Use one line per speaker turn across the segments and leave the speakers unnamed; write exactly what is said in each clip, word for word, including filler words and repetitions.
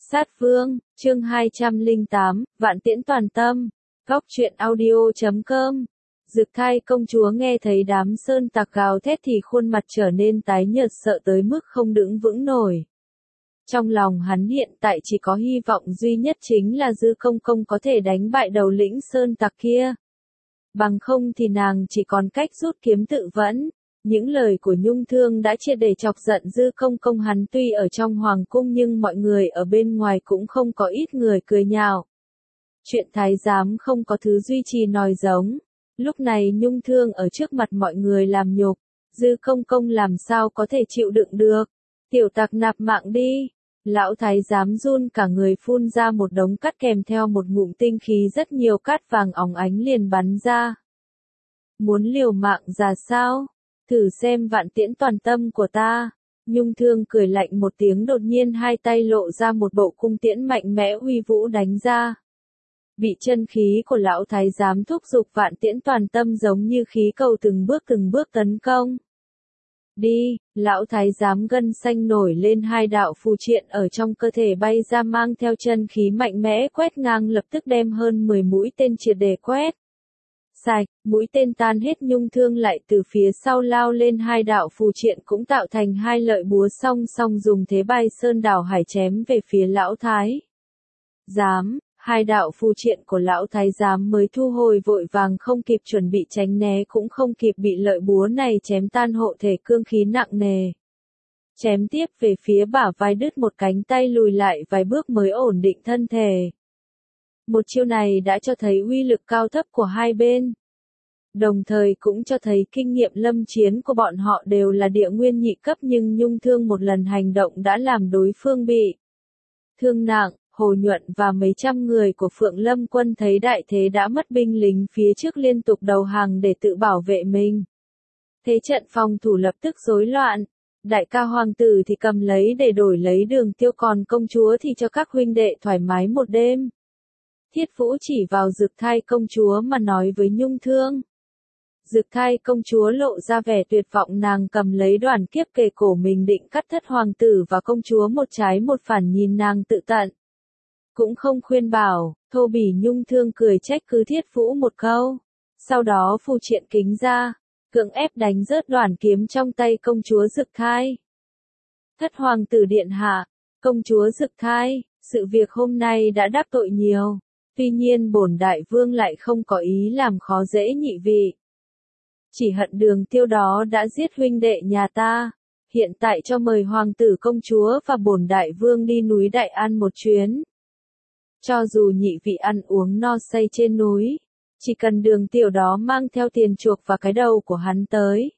Sát Vương, chương hai trăm lẻ tám, Vạn Tiễn Toàn Tâm, góc truyện audio chấm com. Dực Thai công chúa nghe thấy đám sơn tặc gào thét thì khuôn mặt trở nên tái nhợt sợ tới mức không đứng vững nổi. Trong lòng hắn hiện tại chỉ có hy vọng duy nhất chính là Dư Công Công có thể đánh bại đầu lĩnh sơn tặc kia. Bằng không thì nàng chỉ còn cách rút kiếm tự vẫn. Những lời của Nhung Thương đã triệt để chọc giận Dư Công Công, hắn tuy ở trong hoàng cung nhưng mọi người ở bên ngoài cũng không có ít người cười nhạo. Chuyện thái giám không có thứ duy trì nòi giống. Lúc này Nhung Thương ở trước mặt mọi người làm nhục, Dư Công Công làm sao có thể chịu đựng được. Tiểu tặc nạp mạng đi. Lão thái giám run cả người phun ra một đống cát kèm theo một ngụm tinh khí, rất nhiều cát vàng óng ánh liền bắn ra. Muốn liều mạng ra sao? Thử xem vạn tiễn toàn tâm của ta. Nhung Thương cười lạnh một tiếng, đột nhiên hai tay lộ ra một bộ cung tiễn mạnh mẽ uy vũ đánh ra. Bị chân khí của lão thái giám thúc giục, vạn tiễn toàn tâm giống như khí cầu từng bước từng bước tấn công. Đi, lão thái giám gân xanh nổi lên, hai đạo phù triện ở trong cơ thể bay ra mang theo chân khí mạnh mẽ quét ngang, lập tức đem hơn mười mũi tên triệt để quét sạch. Mũi tên tan hết, Nhung Thương lại từ phía sau lao lên, hai đạo phù triện cũng tạo thành hai lợi búa song song dùng thế bay sơn đảo hải chém về phía lão thái giám. Hai đạo phù triện của lão thái giám mới thu hồi vội vàng, không kịp chuẩn bị tránh né, cũng không kịp bị lợi búa này chém tan hộ thể cương khí nặng nề. Chém tiếp về phía bả vai, đứt một cánh tay, lùi lại vài bước mới ổn định thân thể. Một chiêu này đã cho thấy uy lực cao thấp của hai bên. Đồng thời cũng cho thấy kinh nghiệm lâm chiến của bọn họ đều là địa nguyên nhị cấp, nhưng Nhung Thương một lần hành động đã làm đối phương bị thương nặng. Hồ Nhuận và mấy trăm người của Phượng Lâm quân thấy đại thế đã mất, binh lính phía trước liên tục đầu hàng để tự bảo vệ mình. Thế trận phòng thủ lập tức rối loạn. Đại ca hoàng tử thì cầm lấy để đổi lấy Đường Tiêu, còn công chúa thì cho các huynh đệ thoải mái một đêm. Thiết Vũ chỉ vào Dực Thai công chúa mà nói với Nhung Thương. Dực Thai công chúa lộ ra vẻ tuyệt vọng, nàng cầm lấy đoàn kiếp kề cổ mình định cắt thất hoàng tử và công chúa một trái một phản, nhìn nàng tự tận. Cũng không khuyên bảo, thô bỉ. Nhung Thương cười trách cứ Thiết Vũ một câu. Sau đó phù triện kính ra, cưỡng ép đánh rớt đoàn kiếm trong tay công chúa Dực Thai. Thất hoàng tử điện hạ, công chúa Dực Thai, sự việc hôm nay đã đắc tội nhiều. Tuy nhiên bổn đại vương lại không có ý làm khó dễ nhị vị. Chỉ hận Đường Tiêu đó đã giết huynh đệ nhà ta. Hiện tại cho mời hoàng tử công chúa và bổn đại vương đi núi Đại An một chuyến. Cho dù nhị vị ăn uống no say trên núi, chỉ cần Đường Tiêu đó mang theo tiền chuộc và cái đầu của hắn tới,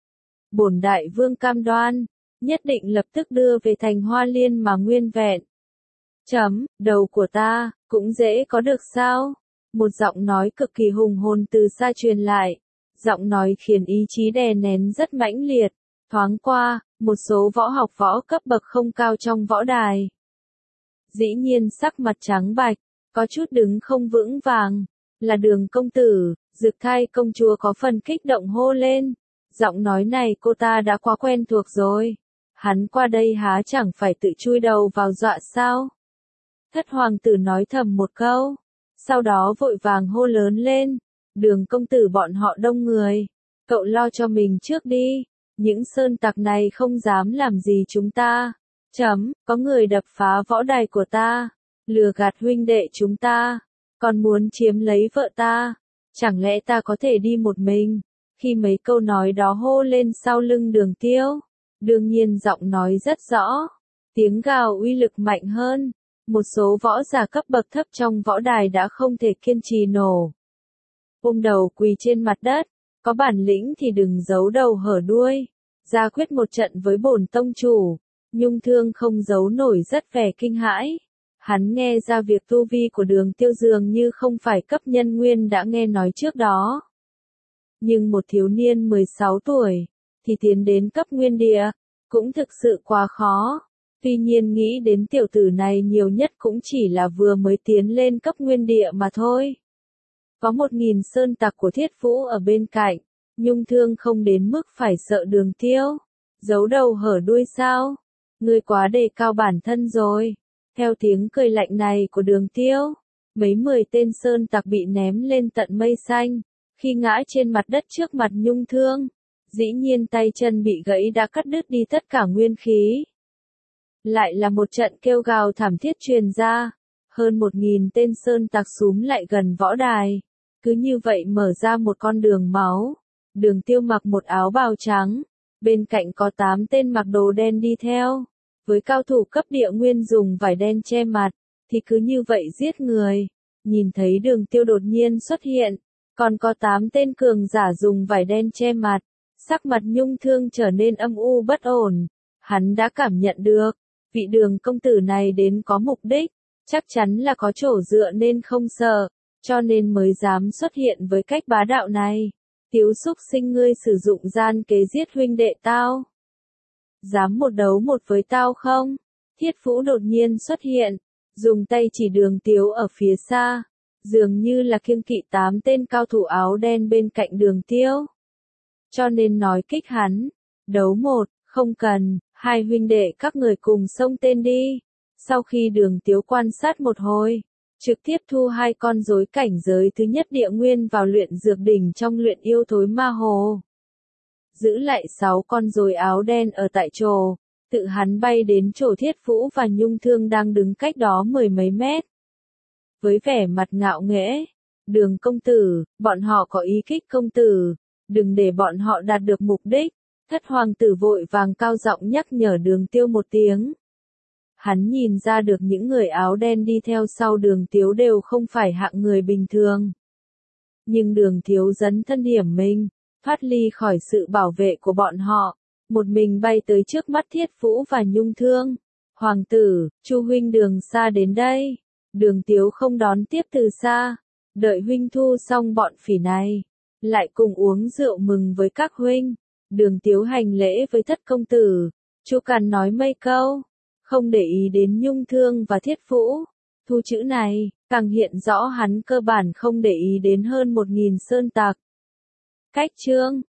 bổn đại vương cam đoan, nhất định lập tức đưa về thành Hoa Liên mà nguyên vẹn. Chấm, đầu của ta, cũng dễ có được sao? Một giọng nói cực kỳ hùng hồn từ xa truyền lại. Giọng nói khiến ý chí đè nén rất mãnh liệt. Thoáng qua, một số võ học võ cấp bậc không cao trong võ đài dĩ nhiên sắc mặt trắng bạch, có chút đứng không vững vàng. Là Đường công tử. Dực Thai công chúa có phần kích động hô lên. Giọng nói này cô ta đã quá quen thuộc rồi. Hắn qua đây há chẳng phải tự chui đầu vào dọa sao? Thất hoàng tử nói thầm một câu, sau đó vội vàng hô lớn lên. Đường công tử, bọn họ đông người, cậu lo cho mình trước đi. Những sơn tặc này không dám làm gì chúng ta. Chấm, có người đập phá võ đài của ta, lừa gạt huynh đệ chúng ta, còn muốn chiếm lấy vợ ta. Chẳng lẽ ta có thể đi một mình? Khi mấy câu nói đó hô lên sau lưng Đường Tiêu, đương nhiên giọng nói rất rõ, tiếng gào uy lực mạnh hơn. Một số võ giả cấp bậc thấp trong võ đài đã không thể kiên trì nổ, ôm đầu quỳ trên mặt đất. Có bản lĩnh thì đừng giấu đầu hở đuôi, ra quyết một trận với bổn tông chủ. Nhung Thương không giấu nổi rất vẻ kinh hãi. Hắn nghe ra việc tu vi của Đường Tiêu dường như không phải cấp nhân nguyên đã nghe nói trước đó. Nhưng một thiếu niên mười sáu tuổi, thì tiến đến cấp nguyên địa, cũng thực sự quá khó. Tuy nhiên nghĩ đến tiểu tử này nhiều nhất cũng chỉ là vừa mới tiến lên cấp nguyên địa mà thôi. Có một nghìn sơn tặc của Thiết Vũ ở bên cạnh, Nhung Thương không đến mức phải sợ Đường Tiêu. Giấu đầu hở đuôi sao? Ngươi quá đề cao bản thân rồi. Theo tiếng cười lạnh này của Đường Tiêu, mấy mười tên sơn tặc bị ném lên tận mây xanh, khi ngã trên mặt đất trước mặt Nhung Thương, dĩ nhiên tay chân bị gãy đã cắt đứt đi tất cả nguyên khí. Lại là một trận kêu gào thảm thiết truyền ra, hơn một nghìn tên sơn tặc xúm lại gần võ đài, cứ như vậy mở ra một con đường máu. Đường Tiêu mặc một áo bào trắng, bên cạnh có tám tên mặc đồ đen đi theo, với cao thủ cấp địa nguyên dùng vải đen che mặt, thì cứ như vậy giết người. Nhìn thấy Đường Tiêu đột nhiên xuất hiện, còn có tám tên cường giả dùng vải đen che mặt, sắc mặt Nhung Thương trở nên âm u bất ổn. Hắn đã cảm nhận được, vị Đường công tử này đến có mục đích, chắc chắn là có chỗ dựa nên không sợ, cho nên mới dám xuất hiện với cách bá đạo này. Tiếu xúc sinh, ngươi sử dụng gian kế giết huynh đệ tao. Dám một đấu một với tao không? Thiết Phũ đột nhiên xuất hiện, dùng tay chỉ Đường Tiếu ở phía xa, dường như là kiêng kỵ tám tên cao thủ áo đen bên cạnh Đường Tiêu. Cho nên nói kích hắn, đấu một, không cần, hai huynh đệ các người cùng xông tên đi. Sau khi Đường Tiếu quan sát một hồi, trực tiếp thu hai con rối cảnh giới thứ nhất địa nguyên vào luyện dược đỉnh trong luyện yêu thối ma hồ. Giữ lại sáu con rối áo đen ở tại chỗ, tự hắn bay đến chỗ Thiết Phũ và Nhung Thương đang đứng cách đó mười mấy mét. Với vẻ mặt ngạo nghễ, Đường công tử, bọn họ có ý kích công tử, đừng để bọn họ đạt được mục đích. Thất hoàng tử vội vàng cao giọng nhắc nhở Đường Tiêu một tiếng. Hắn nhìn ra được những người áo đen đi theo sau Đường Tiếu đều không phải hạng người bình thường. Nhưng Đường Tiếu dấn thân hiểm mình, thoát ly khỏi sự bảo vệ của bọn họ, một mình bay tới trước mắt Thiết Phũ và Nhung Thương. Hoàng tử, Chu huynh Đường xa đến đây. Đường Tiếu không đón tiếp từ xa, đợi huynh thu xong bọn phỉ này, lại cùng uống rượu mừng với các huynh. Đường Tiếu hành lễ với Thất công tử, Chu Càn nói mấy câu, không để ý đến Nhung Thương và Thiết Phũ. Thu chữ này, càng hiện rõ hắn cơ bản không để ý đến hơn một nghìn sơn tặc. Cách chương